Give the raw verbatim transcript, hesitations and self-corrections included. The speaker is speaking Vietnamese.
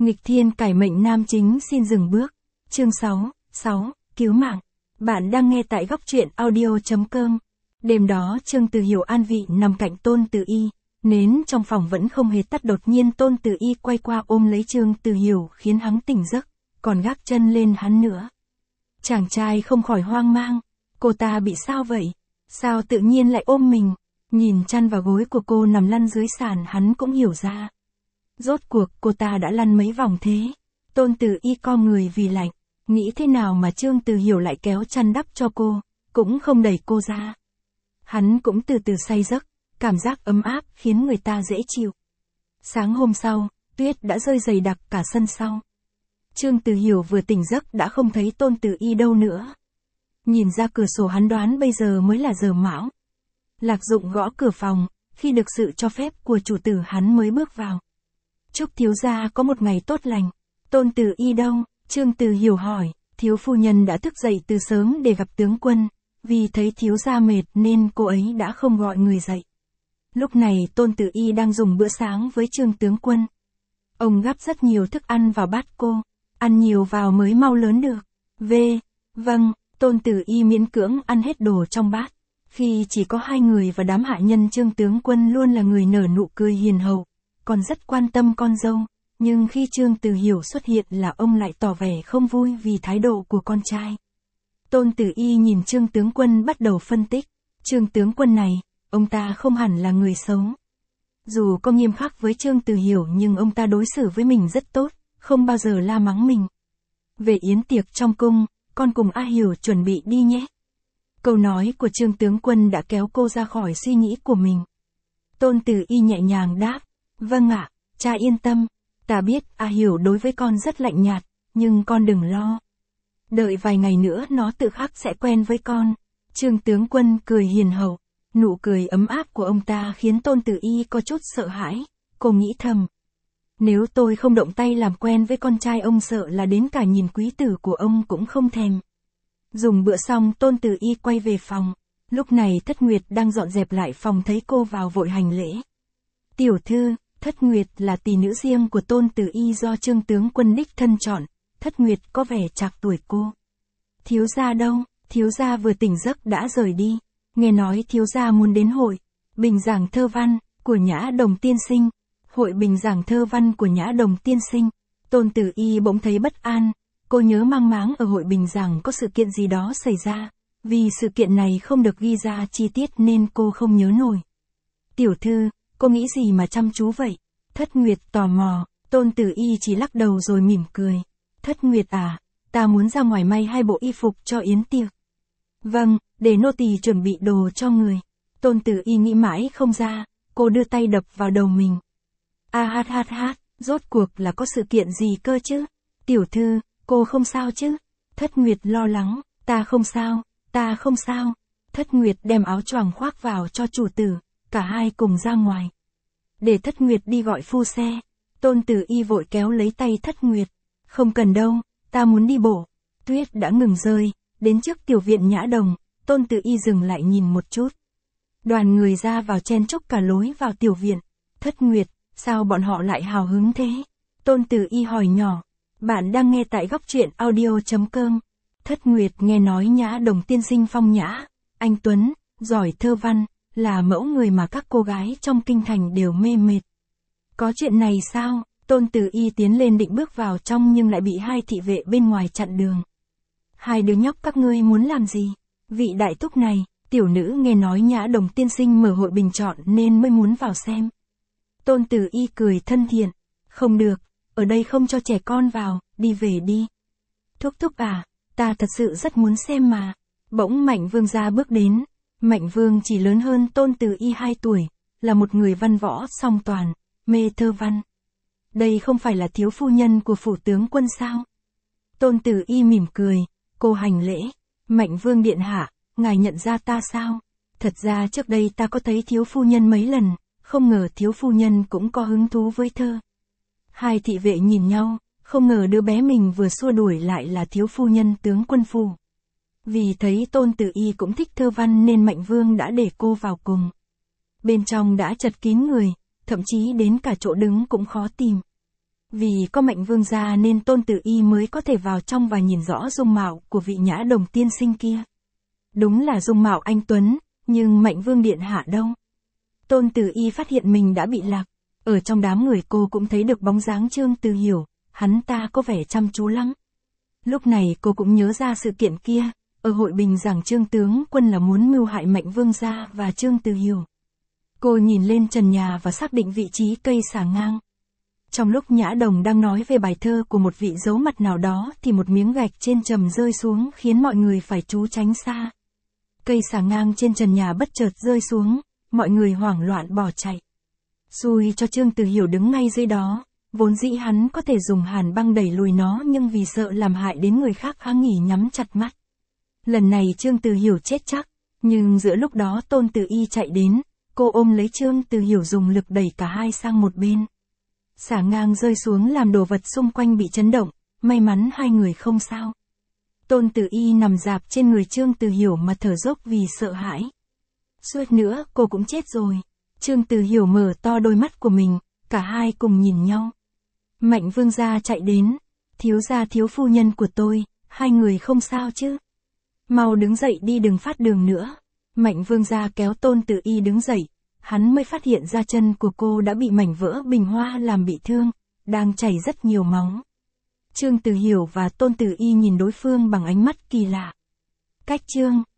Nghịch thiên cải mệnh nam chính xin dừng bước. Chương sáu, sáu, cứu mạng. Bạn đang nghe tại góc truyện audio.com. Đêm đó Trương Từ Hiểu an vị nằm cạnh Tôn Từ Y, nến trong phòng vẫn không hề tắt, đột nhiên Tôn Từ Y quay qua ôm lấy Trương Từ Hiểu khiến hắn tỉnh giấc, còn gác chân lên hắn nữa. Chàng trai không khỏi hoang mang, cô ta bị sao vậy? Sao tự nhiên lại ôm mình? Nhìn chăn vào gối của cô nằm lăn dưới sàn hắn cũng hiểu ra. Rốt cuộc cô ta đã lăn mấy vòng thế? Tôn Từ Y co người vì lạnh, nghĩ thế nào mà Trương Từ Hiểu lại kéo chăn đắp cho cô, cũng không đẩy cô ra. Hắn cũng từ từ say giấc, cảm giác ấm áp khiến người ta dễ chịu. Sáng hôm sau, tuyết đã rơi dày đặc cả sân sau. Trương Từ Hiểu vừa tỉnh giấc đã không thấy Tôn Từ Y đâu nữa. Nhìn ra cửa sổ hắn đoán bây giờ mới là giờ mão. Lạc Dụng gõ cửa phòng, khi được sự cho phép của chủ tử hắn mới bước vào. Chúc thiếu gia có một ngày tốt lành. Tôn Từ Y đâu? Trương Từ Hiểu hỏi. Thiếu phu nhân đã thức dậy từ sớm để gặp tướng quân, vì thấy thiếu gia mệt nên cô ấy đã không gọi người dậy. Lúc này Tôn Từ Y đang dùng bữa sáng với Trương tướng quân. Ông gắp rất nhiều thức ăn vào bát cô, ăn nhiều vào mới mau lớn được. V. Vâng, Tôn Từ Y miễn cưỡng ăn hết đồ trong bát. Khi chỉ có hai người và đám hạ nhân, Trương tướng quân luôn là người nở nụ cười hiền hậu, còn rất quan tâm con dâu, nhưng khi Trương Từ Hiểu xuất hiện là ông lại tỏ vẻ không vui vì thái độ của con trai. Tôn Từ Y nhìn Trương tướng quân bắt đầu phân tích, Trương tướng quân này, ông ta không hẳn là người xấu. Dù có nghiêm khắc với Trương Từ Hiểu nhưng ông ta đối xử với mình rất tốt, không bao giờ la mắng mình. Về yến tiệc trong cung, con cùng A Hiểu chuẩn bị đi nhé. Câu nói của Trương tướng quân đã kéo cô ra khỏi suy nghĩ của mình. Tôn Từ Y nhẹ nhàng đáp, vâng ạ, cha yên tâm, ta biết A Hiểu đối với con rất lạnh nhạt, nhưng con đừng lo. Đợi vài ngày nữa nó tự khắc sẽ quen với con. Trương tướng quân cười hiền hậu, nụ cười ấm áp của ông ta khiến Tôn Từ Y có chút sợ hãi, cô nghĩ thầm. Nếu tôi không động tay làm quen với con trai ông sợ là đến cả nhìn quý tử của ông cũng không thèm. Dùng bữa xong Tôn Từ Y quay về phòng, lúc này Thất Nguyệt đang dọn dẹp lại phòng thấy cô vào vội hành lễ. Tiểu thư, Thất Nguyệt là tỷ nữ riêng của Tôn Từ Y do Trương tướng quân đích thân chọn. Thất Nguyệt có vẻ trạc tuổi cô. Thiếu gia đâu? Thiếu gia vừa tỉnh giấc đã rời đi. Nghe nói thiếu gia muốn đến hội bình giảng thơ văn của Nhã Đồng tiên sinh. Hội bình giảng thơ văn của Nhã Đồng tiên sinh. Tôn Từ Y bỗng thấy bất an. Cô nhớ mang máng ở hội bình giảng có sự kiện gì đó xảy ra. Vì sự kiện này không được ghi ra chi tiết nên cô không nhớ nổi. Tiểu thư, cô nghĩ gì mà chăm chú vậy? Thất Nguyệt tò mò. Tôn Từ Y chỉ lắc đầu rồi mỉm cười. Thất Nguyệt à, ta muốn ra ngoài may hai bộ y phục cho yến tiệc. Vâng, để nô tỳ chuẩn bị đồ cho người. Tôn Từ Y nghĩ mãi không ra, cô đưa tay đập vào đầu mình. A hát hát hát, rốt cuộc là có sự kiện gì cơ chứ? Tiểu thư, cô không sao chứ? Thất Nguyệt lo lắng, ta không sao, ta không sao. Thất Nguyệt đem áo choàng khoác vào cho chủ tử, cả hai cùng ra ngoài. Để Thất Nguyệt đi gọi phu xe. Tôn Từ Y vội kéo lấy tay Thất Nguyệt. Không cần đâu, ta muốn đi bộ. Tuyết đã ngừng rơi, đến trước tiểu viện Nhã Đồng, Tôn Từ Y dừng lại nhìn một chút. Đoàn người ra vào chen chúc cả lối vào tiểu viện. Thất Nguyệt, sao bọn họ lại hào hứng thế? Tôn Từ Y hỏi nhỏ. Bạn đang nghe tại góc truyện audio.com. Thất Nguyệt nghe nói Nhã Đồng tiên sinh phong nhã, anh tuấn, giỏi thơ văn, là mẫu người mà các cô gái trong kinh thành đều mê mệt. Có chuyện này sao? Tôn Từ Y tiến lên định bước vào trong nhưng lại bị hai thị vệ bên ngoài chặn đường. Hai đứa nhóc các ngươi muốn làm gì? Vị đại thúc này, tiểu nữ nghe nói Nhã Đồng tiên sinh mở hội bình chọn nên mới muốn vào xem. Tôn Từ Y cười thân thiện. Không được, ở đây không cho trẻ con vào, đi về đi. Thúc thúc à, ta thật sự rất muốn xem mà. Bỗng Mạnh Vương gia bước đến. Mạnh Vương chỉ lớn hơn Tôn Từ Y hai tuổi, là một người văn võ song toàn, mê thơ văn. Đây không phải là thiếu phu nhân của phủ tướng quân sao? Tôn Từ Y mỉm cười, cô hành lễ. Mạnh Vương điện hạ, ngài nhận ra ta sao? Thật ra trước đây ta có thấy thiếu phu nhân mấy lần, không ngờ thiếu phu nhân cũng có hứng thú với thơ. Hai thị vệ nhìn nhau, không ngờ đứa bé mình vừa xua đuổi lại là thiếu phu nhân tướng quân phủ. Vì thấy Tôn Từ Y cũng thích thơ văn nên Mạnh Vương đã để cô vào cùng. Bên trong đã chật kín người, thậm chí đến cả chỗ đứng cũng khó tìm. Vì có Mạnh Vương gia nên Tôn Tử Y mới có thể vào trong và nhìn rõ dung mạo của vị Nhã Đồng tiên sinh kia. Đúng là dung mạo anh tuấn, nhưng Mạnh Vương điện hạ đâu? Tôn Tử Y phát hiện mình đã bị lạc. Ở trong đám người cô cũng thấy được bóng dáng Trương Từ Hiểu, hắn ta có vẻ chăm chú lắm. Lúc này cô cũng nhớ ra sự kiện kia, ở hội bình giảng Trương tướng quân là muốn mưu hại Mạnh Vương gia và Trương Từ Hiểu. Cô nhìn lên trần nhà và xác định vị trí cây xà ngang. Trong lúc Nhã Đồng đang nói về bài thơ của một vị giấu mặt nào đó thì một miếng gạch trên trầm rơi xuống khiến mọi người phải trú tránh xa. Cây xà ngang trên trần nhà bất chợt rơi xuống, mọi người hoảng loạn bỏ chạy. Xui cho Trương Từ Hiểu đứng ngay dưới đó, vốn dĩ hắn có thể dùng hàn băng đẩy lùi nó nhưng vì sợ làm hại đến người khác hắn nghỉ nhắm chặt mắt. Lần này Trương Từ Hiểu chết chắc, nhưng giữa lúc đó Tôn Tử Y chạy đến, cô ôm lấy Trương Từ Hiểu dùng lực đẩy cả hai sang một bên. Xà ngang rơi xuống làm đồ vật xung quanh bị chấn động, may mắn hai người không sao. Tôn Tử Y nằm rạp trên người Trương Từ Hiểu mà thở dốc vì sợ hãi. Suýt nữa cô cũng chết rồi. Trương Từ Hiểu mở to đôi mắt của mình, cả hai cùng nhìn nhau. Mạnh Vương gia chạy đến, thiếu gia thiếu phu nhân của tôi, hai người không sao chứ? Mau đứng dậy đi đừng phát đường nữa. Mạnh Vương gia kéo Tôn Tử Y đứng dậy, hắn mới phát hiện ra chân của cô đã bị mảnh vỡ bình hoa làm bị thương, đang chảy rất nhiều máu. Trương Từ Hiểu và Tôn Tử Y nhìn đối phương bằng ánh mắt kỳ lạ. Cách Trương